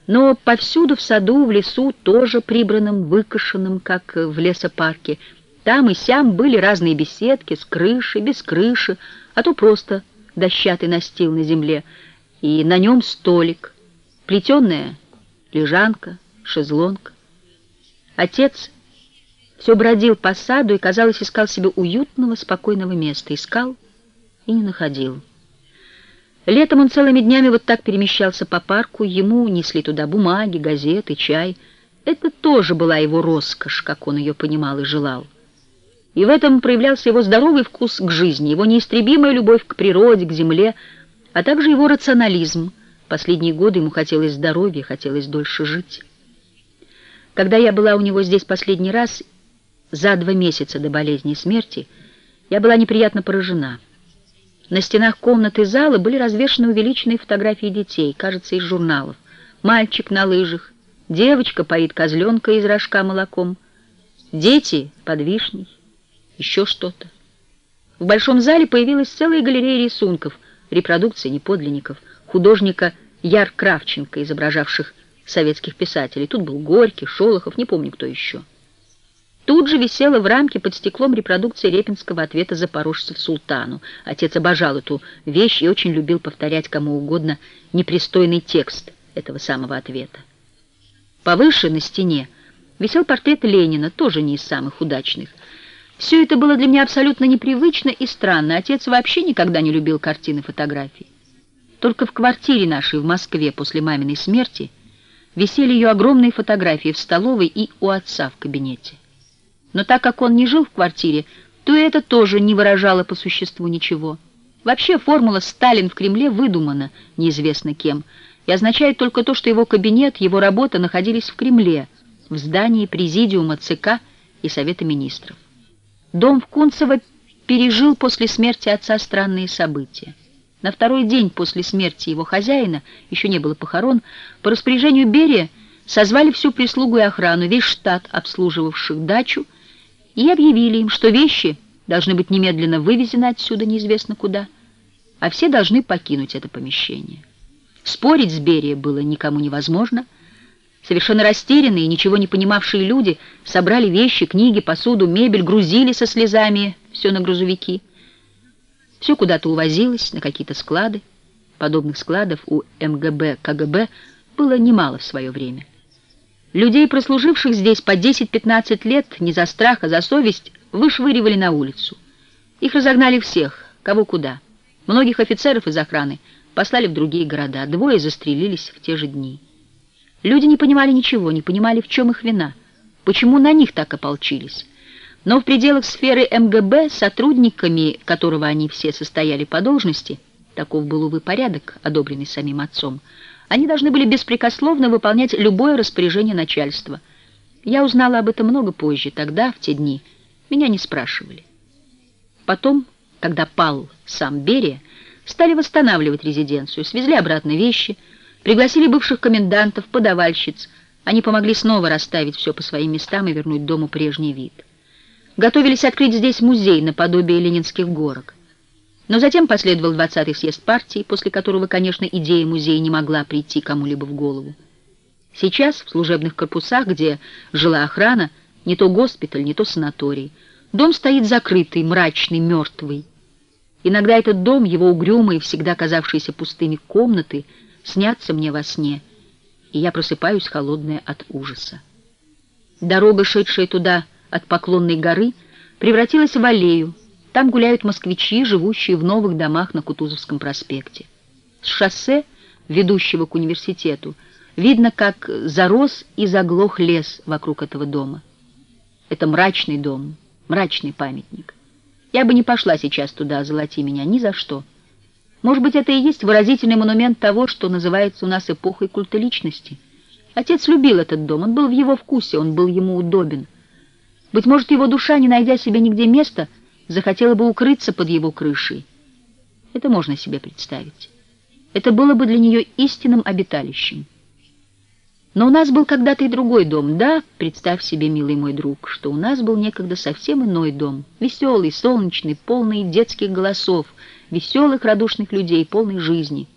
Но повсюду в саду, в лесу, тоже прибранным, выкошенным, как в лесопарке, там и сям были разные беседки с крышей, без крыши, а то просто дощатый настил на земле, и на нем столик, плетеная лежанка, шезлонг. Отец все бродил по саду и, казалось, искал себе уютного, спокойного места. Искал и не находил. Летом он целыми днями вот так перемещался по парку, ему несли туда бумаги, газеты, чай. Это тоже была его роскошь, как он ее понимал и желал. И в этом проявлялся его здоровый вкус к жизни, его неистребимая любовь к природе, к земле, а также его рационализм. Последние годы ему хотелось здоровья, хотелось дольше жить. Когда я была у него здесь последний раз, за 2 месяца до болезни и смерти, я была неприятно поражена. На стенах комнаты зала были развешаны увеличенные фотографии детей, кажется, из журналов. Мальчик на лыжах, девочка поит козленка из рожка молоком, дети под вишней, еще что-то. В большом зале появилась целая галерея рисунков, репродукций неподлинников, художника Яр Кравченко, изображавших советских писателей. Тут был Горький, Шолохов, не помню, кто еще. Тут же висела в рамке под стеклом репродукция репинского ответа запорожцев султану. Отец обожал эту вещь и очень любил повторять кому угодно непристойный текст этого самого ответа. Повыше на стене висел портрет Ленина, тоже не из самых удачных. Все это было для меня абсолютно непривычно и странно. Отец вообще никогда не любил картины, фотографий. Только в квартире нашей в Москве после маминой смерти висели ее огромные фотографии в столовой и у отца в кабинете. Но так как он не жил в квартире, то и это тоже не выражало по существу ничего. Вообще формула «Сталин в Кремле» выдумана неизвестно кем, и означает только то, что его кабинет, его работа находились в Кремле, в здании Президиума ЦК и Совета Министров. Дом в Кунцево пережил после смерти отца странные события. На 2-й день после смерти его хозяина, еще не было похорон, по распоряжению Берия созвали всю прислугу и охрану, весь штат обслуживавших дачу, и объявили им, что вещи должны быть немедленно вывезены отсюда неизвестно куда, а все должны покинуть это помещение. Спорить с Берия было никому невозможно. Совершенно растерянные, ничего не понимавшие люди собрали вещи, книги, посуду, мебель, грузили со слезами все на грузовики. Все куда-то увозилось, на какие-то склады. Подобных складов у МГБ, КГБ было немало в свое время. Людей, прослуживших здесь по 10-15 лет, не за страх, а за совесть, вышвыривали на улицу. Их разогнали всех, кого куда. Многих офицеров из охраны послали в другие города, 2 застрелились в те же дни. Люди не понимали ничего, не понимали, в чем их вина, почему на них так ополчились. Но в пределах сферы МГБ, сотрудниками которого они все состояли по должности, таков был, увы, порядок, одобренный самим отцом, они должны были беспрекословно выполнять любое распоряжение начальства. Я узнала об этом много позже, тогда, в те дни, меня не спрашивали. Потом, когда пал сам Берия, стали восстанавливать резиденцию, свезли обратно вещи, пригласили бывших комендантов, подавальщиц. Они помогли снова расставить все по своим местам и вернуть дому прежний вид. Готовились открыть здесь музей наподобие ленинских горок. Но затем последовал 20-й съезд партии, после которого, конечно, идея музея не могла прийти кому-либо в голову. Сейчас в служебных корпусах, где жила охрана, не то госпиталь, не то санаторий, дом стоит закрытый, мрачный, мертвый. Иногда этот дом, его угрюмые, всегда казавшиеся пустыми комнаты, снятся мне во сне, и я просыпаюсь холодная от ужаса. Дорога, шедшая туда от Поклонной горы, превратилась в аллею. Там гуляют москвичи, живущие в новых домах на Кутузовском проспекте. С шоссе, ведущего к университету, видно, как зарос и заглох лес вокруг этого дома. Это мрачный дом, мрачный памятник. Я бы не пошла сейчас туда, золоти меня, ни за что. Может быть, это и есть выразительный монумент того, что называется у нас эпохой культа личности. Отец любил этот дом, он был в его вкусе, он был ему удобен. Быть может, его душа, не найдя себе нигде места, захотела бы укрыться под его крышей. Это можно себе представить. Это было бы для нее истинным обиталищем. Но у нас был когда-то и другой дом. Да, представь себе, милый мой друг, что у нас был некогда совсем иной дом. Веселый, солнечный, полный детских голосов, веселых, радушных людей, полный жизни.